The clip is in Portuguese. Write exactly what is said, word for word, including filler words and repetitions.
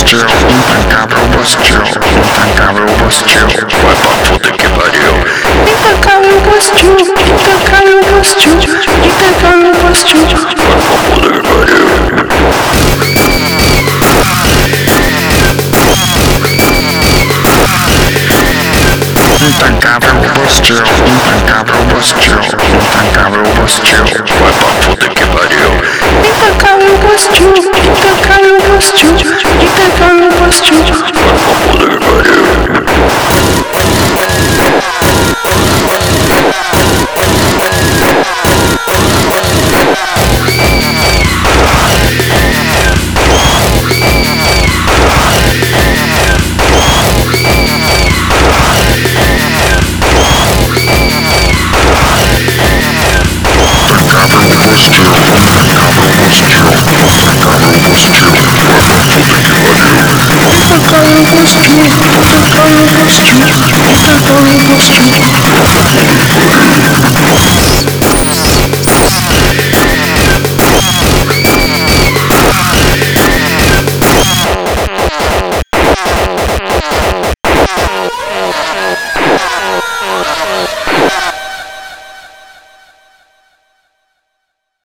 bastil, intancável bastil, intancável bastil, vai pra puta que pariu. Intancável bastil, intancável bastil, intancável bastil, vai pra puta que pariu. Intancável bastil, intancável bastil, intancável bastil, vai pra puta que pariu. Intancável bastil, intancável bastil, intancável bastil, vai pra puta que pariu. intancável bastil, intancável bastil, intancável bastil.